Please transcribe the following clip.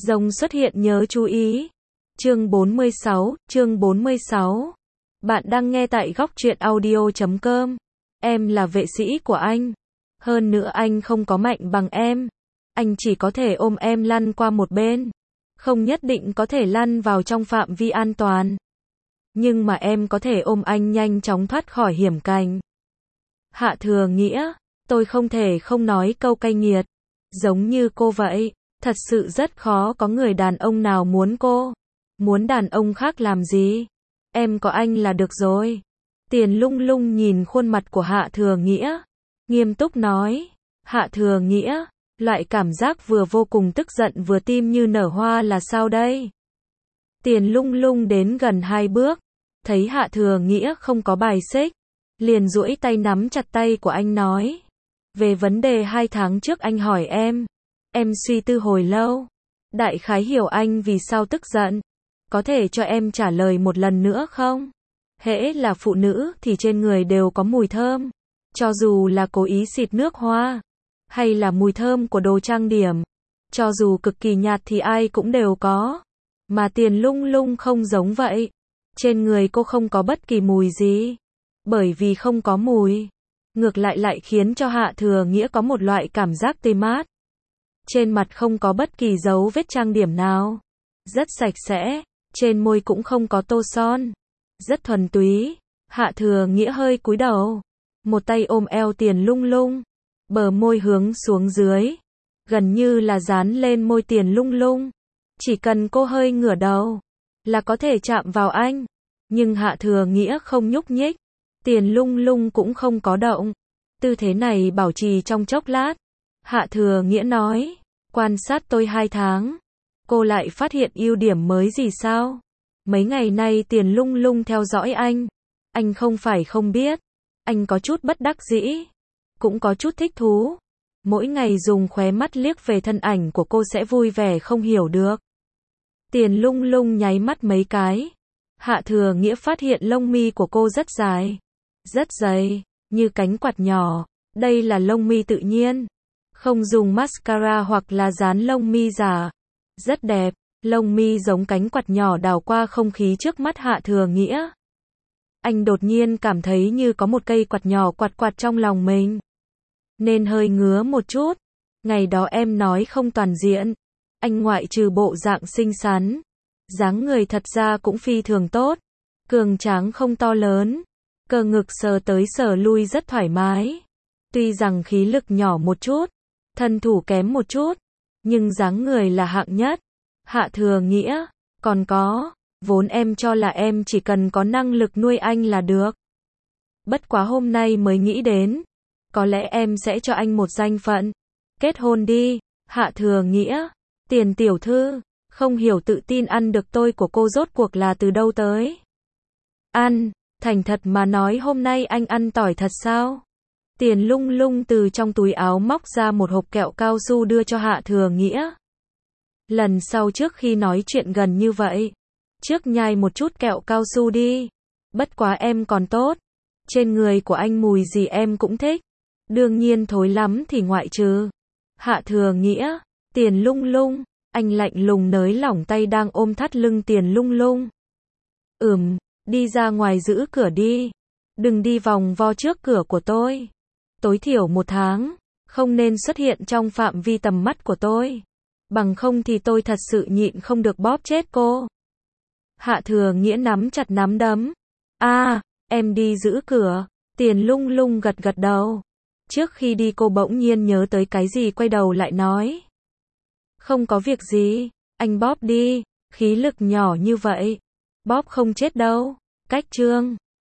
Rồng xuất hiện nhớ chú ý. Chương 46. Bạn đang nghe tại góc truyện audio.com. Em là vệ sĩ của anh. Hơn nữa anh không có mạnh bằng em. Anh chỉ có thể ôm em lăn qua một bên. Không nhất định có thể lăn vào trong phạm vi an toàn. Nhưng mà em có thể ôm anh nhanh chóng thoát khỏi hiểm cảnh. Hạ Thừa Nghĩa, tôi không thể không nói câu cay nghiệt. Giống như cô vậy, thật sự rất khó có người đàn ông nào muốn cô. Muốn đàn ông khác làm gì? Em có anh là được rồi. Tiền Lung Lung nhìn khuôn mặt của Hạ Thừa Nghĩa, nghiêm túc nói. Hạ Thừa Nghĩa, loại cảm giác vừa vô cùng tức giận vừa tim như nở hoa là sao đây? Tiền Lung Lung đến gần 2 bước, thấy Hạ Thừa Nghĩa không có bài xích, liền duỗi tay nắm chặt tay của anh nói. Về vấn đề 2 tháng trước anh hỏi em suy tư hồi lâu. Đại khái hiểu anh vì sao tức giận. Có thể cho em trả lời một lần nữa không? Hễ là phụ nữ thì trên người đều có mùi thơm. Cho dù là cố ý xịt nước hoa, hay là mùi thơm của đồ trang điểm, cho dù cực kỳ nhạt thì ai cũng đều có. Mà Tiền Lung Lung không giống vậy. Trên người cô không có bất kỳ mùi gì. Bởi vì không có mùi, ngược lại khiến cho Hạ Thừa Nghĩa có một loại cảm giác tê mát. Trên mặt không có bất kỳ dấu vết trang điểm nào. Rất sạch sẽ, trên môi cũng không có tô son. Rất thuần túy. Hạ Thừa Nghĩa hơi cúi đầu, một tay ôm eo Tiền Lung Lung, bờ môi hướng xuống dưới, gần như là dán lên môi Tiền Lung Lung. Chỉ cần cô hơi ngửa đầu, là có thể chạm vào anh. Nhưng Hạ Thừa Nghĩa không nhúc nhích. Tiền Lung Lung cũng không có động. Tư thế này bảo trì trong chốc lát. Hạ Thừa Nghĩa nói, quan sát tôi 2 tháng. Cô lại phát hiện ưu điểm mới gì sao? Mấy ngày nay Tiền Lung Lung theo dõi anh. Anh không phải không biết. Anh có chút bất đắc dĩ. Cũng có chút thích thú. Mỗi ngày dùng khóe mắt liếc về thân ảnh của cô sẽ vui vẻ không hiểu được. Tiền Lung Lung nháy mắt mấy cái. Hạ Thừa Nghĩa phát hiện lông mi của cô rất dài, rất dày, như cánh quạt nhỏ. Đây là lông mi tự nhiên, không dùng mascara hoặc là dán lông mi giả. Rất đẹp, lông mi giống cánh quạt nhỏ đảo qua không khí trước mắt Hạ Thừa Nghĩa. Anh đột nhiên cảm thấy như có một cây quạt nhỏ quạt trong lòng mình. Nên hơi ngứa một chút. Ngày đó em nói không toàn diện. Anh ngoại trừ bộ dạng xinh xắn, dáng người thật ra cũng phi thường tốt. Cường tráng không to lớn. Cơ ngực sờ tới sờ lui rất thoải mái. Tuy rằng khí lực nhỏ một chút, thân thủ kém một chút, nhưng dáng người là hạng nhất. Hạ Thừa Nghĩa, còn có, vốn em cho là em chỉ cần có năng lực nuôi anh là được. Bất quá hôm nay mới nghĩ đến, có lẽ em sẽ cho anh một danh phận. Kết hôn đi. Hạ Thừa Nghĩa, Tiền tiểu thư, không hiểu tự tin ăn được tôi của cô rốt cuộc là từ đâu tới. Ăn, thành thật mà nói hôm nay anh ăn tỏi thật sao? Tiền Lung Lung từ trong túi áo móc ra một hộp kẹo cao su đưa cho Hạ Thừa Nghĩa. Lần sau trước khi nói chuyện gần như vậy, trước nhai một chút kẹo cao su đi. Bất quá em còn tốt. Trên người của anh mùi gì em cũng thích. Đương nhiên thối lắm thì ngoại trừ. Hạ Thừa Nghĩa, Tiền Lung Lung, anh lạnh lùng nới lỏng tay đang ôm thắt lưng Tiền Lung Lung. Đi ra ngoài giữ cửa đi. Đừng đi vòng vo trước cửa của tôi. Tối thiểu 1 tháng, không nên xuất hiện trong phạm vi tầm mắt của tôi. Bằng không thì tôi thật sự nhịn không được bóp chết cô. Hạ Thừa Nghĩa nắm chặt nắm đấm. Em đi giữ cửa. Tiền Lung Lung gật gật đầu. Trước khi đi cô bỗng nhiên nhớ tới cái gì quay đầu lại nói. Không có việc gì, anh bóp đi, khí lực nhỏ như vậy. Bóp không chết đâu. Cách chương